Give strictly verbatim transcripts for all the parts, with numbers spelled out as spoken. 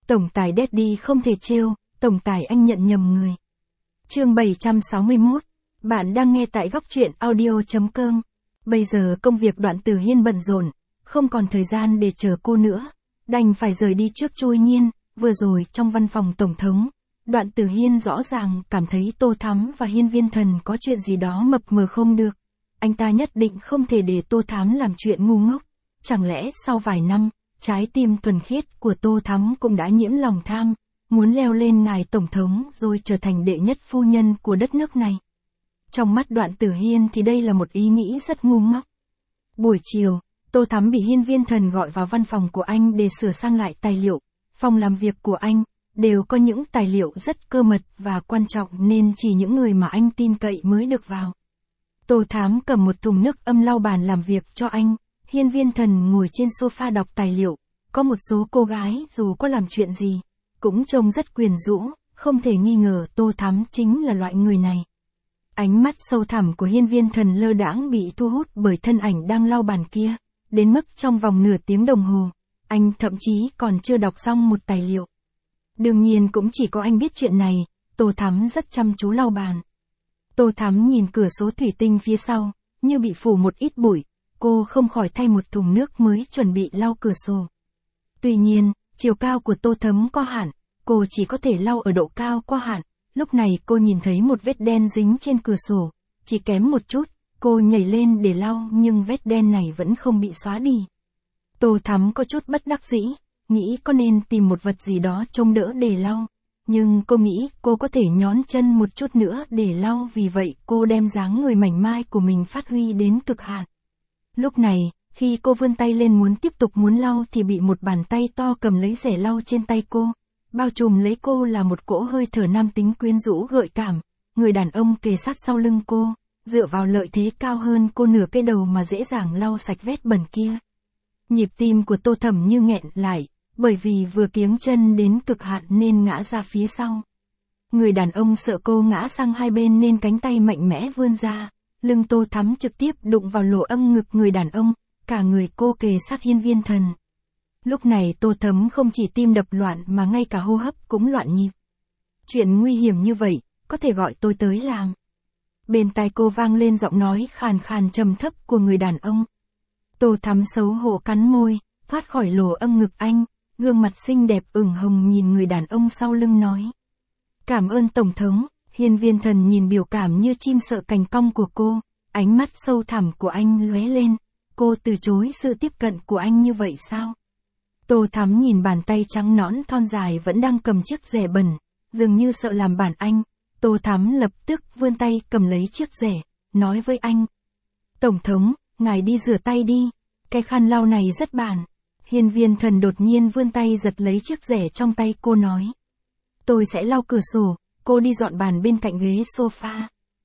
Tổng tài Daddy không thể trêu, tổng tài anh nhận nhầm người. Chương bảy trăm sáu mươi mốt. Bạn đang nghe tại góc truyện audio.com. Bây giờ công việc Đoạn Tử Hiên bận rộn, không còn thời gian để chờ cô nữa, đành phải rời đi trước Trôi Nhiên. Vừa rồi trong văn phòng tổng thống, Đoạn Tử Hiên rõ ràng cảm thấy Tô Thắm và Hiên Viên Thần có chuyện gì đó mập mờ không được. Anh ta nhất định không thể để Tô Thắm làm chuyện ngu ngốc. Chẳng lẽ sau vài năm, trái tim thuần khiết của Tô Thắm cũng đã nhiễm lòng tham, muốn leo lên ngài tổng thống rồi trở thành đệ nhất phu nhân của đất nước này. Trong mắt Đoạn Tử Hiên thì đây là một ý nghĩ rất ngu ngốc. Buổi chiều, Tô Thắm bị Hiên Viên Thần gọi vào văn phòng của anh để sửa sang lại tài liệu. Phòng làm việc của anh đều có những tài liệu rất cơ mật và quan trọng nên chỉ những người mà anh tin cậy mới được vào. Tô Thắm cầm một thùng nước ấm lau bàn làm việc cho anh. Hiên Viên Thần ngồi trên sofa đọc tài liệu. Có một số cô gái dù có làm chuyện gì, cũng trông rất quyến rũ, không thể nghi ngờ Tô Thắm chính là loại người này. Ánh mắt sâu thẳm của Hiên Viên Thần lơ đãng bị thu hút bởi thân ảnh đang lau bàn kia, đến mức trong vòng nửa tiếng đồng hồ, anh thậm chí còn chưa đọc xong một tài liệu. Đương nhiên cũng chỉ có anh biết chuyện này, Tô Thắm rất chăm chú lau bàn. Tô Thắm nhìn cửa sổ thủy tinh phía sau, như bị phủ một ít bụi, cô không khỏi thay một thùng nước mới chuẩn bị lau cửa sổ. Tuy nhiên, chiều cao của Tô Thắm có hạn, cô chỉ có thể lau ở độ cao có hạn. Lúc này cô nhìn thấy một vết đen dính trên cửa sổ, chỉ kém một chút, cô nhảy lên để lau nhưng vết đen này vẫn không bị xóa đi. Tô Thắm có chút bất đắc dĩ, nghĩ có nên tìm một vật gì đó trông đỡ để lau, nhưng cô nghĩ cô có thể nhón chân một chút nữa để lau, vì vậy cô đem dáng người mảnh mai của mình phát huy đến cực hạn. Lúc này, khi cô vươn tay lên muốn tiếp tục muốn lau thì bị một bàn tay to cầm lấy rẻ lau trên tay cô. Bao trùm lấy cô là một cỗ hơi thở nam tính quyến rũ gợi cảm, người đàn ông kề sát sau lưng cô, dựa vào lợi thế cao hơn cô nửa cái đầu mà dễ dàng lau sạch vết bẩn kia. Nhịp tim của Tô Thắm như nghẹn lại, bởi vì vừa kiếng chân đến cực hạn nên ngã ra phía sau. Người đàn ông sợ cô ngã sang hai bên nên cánh tay mạnh mẽ vươn ra, lưng Tô Thắm trực tiếp đụng vào lỗ âm ngực người đàn ông, cả người cô kề sát Hiên Viên Thần. Lúc này Tô Thắm không chỉ tim đập loạn mà ngay cả hô hấp cũng loạn nhịp. Chuyện nguy hiểm như vậy, có thể gọi tôi tới làm. Bên tai cô vang lên giọng nói khàn khàn trầm thấp của người đàn ông. Tô Thắm xấu hổ cắn môi, thoát khỏi lỗ âm ngực anh, gương mặt xinh đẹp ửng hồng nhìn người đàn ông sau lưng nói. Cảm ơn Tổng thống. Hiên Viên Thần nhìn biểu cảm như chim sợ cành cong của cô, ánh mắt sâu thẳm của anh lóe lên. Cô từ chối sự tiếp cận của anh như vậy sao? Tô Thắm nhìn bàn tay trắng nõn thon dài vẫn đang cầm chiếc rẻ bẩn, dường như sợ làm bẩn anh. Tô Thắm lập tức vươn tay cầm lấy chiếc rẻ, nói với anh. Tổng thống, ngài đi rửa tay đi, cái khăn lau này rất bẩn. Hiên Viên Thần đột nhiên vươn tay giật lấy chiếc rẻ trong tay cô nói. Tôi sẽ lau cửa sổ, cô đi dọn bàn bên cạnh ghế sofa.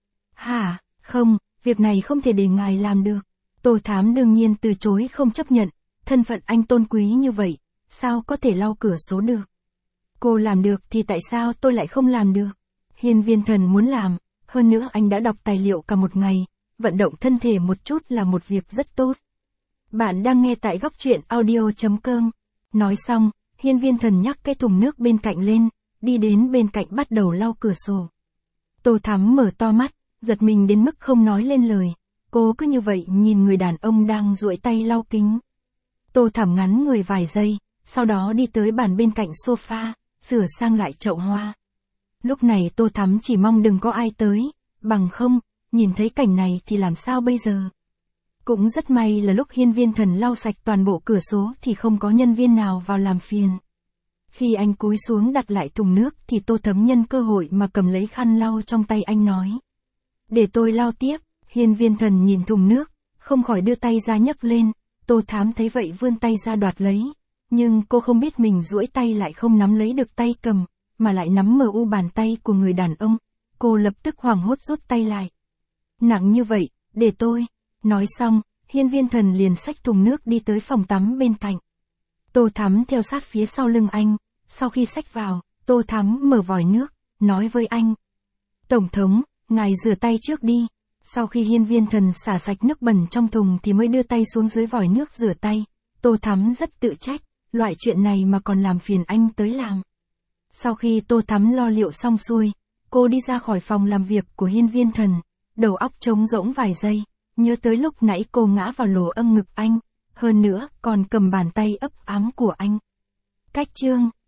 Hả, không, việc này không thể để ngài làm được. Tô Thắm đương nhiên từ chối không chấp nhận, thân phận anh tôn quý như vậy, sao có thể lau cửa sổ được? Cô làm được thì tại sao tôi lại không làm được? Hiên Viên Thần muốn làm, hơn nữa anh đã đọc tài liệu cả một ngày, vận động thân thể một chút là một việc rất tốt. Bạn đang nghe tại góc truyện audio.com. Nói xong, Hiên Viên Thần nhắc cái thùng nước bên cạnh lên, đi đến bên cạnh bắt đầu lau cửa sổ. Tô Thắm mở to mắt, giật mình đến mức không nói lên lời. Cô cứ như vậy nhìn người đàn ông đang duỗi tay lau kính. Tô Thắm ngắn người vài giây, sau đó đi tới bàn bên cạnh sofa, sửa sang lại chậu hoa. Lúc này Tô Thắm chỉ mong đừng có ai tới, bằng không, nhìn thấy cảnh này thì làm sao bây giờ? Cũng rất may là lúc Hiên Viên Thần lau sạch toàn bộ cửa sổ thì không có nhân viên nào vào làm phiền. Khi anh cúi xuống đặt lại thùng nước thì Tô Thắm nhân cơ hội mà cầm lấy khăn lau trong tay anh nói. Để tôi lau tiếp. Hiên Viên Thần nhìn thùng nước, không khỏi đưa tay ra nhấc lên. Tô Thắm thấy vậy vươn tay ra đoạt lấy, nhưng cô không biết mình duỗi tay lại không nắm lấy được tay cầm, mà lại nắm mờ u bàn tay của người đàn ông. Cô lập tức hoảng hốt rút tay lại. Nặng như vậy, để tôi. Nói xong, Hiên Viên Thần liền xách thùng nước đi tới phòng tắm bên cạnh. Tô Thắm theo sát phía sau lưng anh, sau khi xách vào, Tô Thắm mở vòi nước, nói với anh. Tổng thống, ngài rửa tay trước đi. Sau khi Hiên Viên Thần xả sạch nước bẩn trong thùng thì mới đưa tay xuống dưới vòi nước rửa tay. Tô Thắm rất tự trách, loại chuyện này mà còn làm phiền anh tới làm. Sau khi Tô Thắm lo liệu xong xuôi, cô đi ra khỏi phòng làm việc của Hiên Viên Thần, đầu óc trống rỗng vài giây, nhớ tới lúc nãy cô ngã vào lỗ âm ngực anh, hơn nữa còn cầm bàn tay ấp ám của anh. Cách chương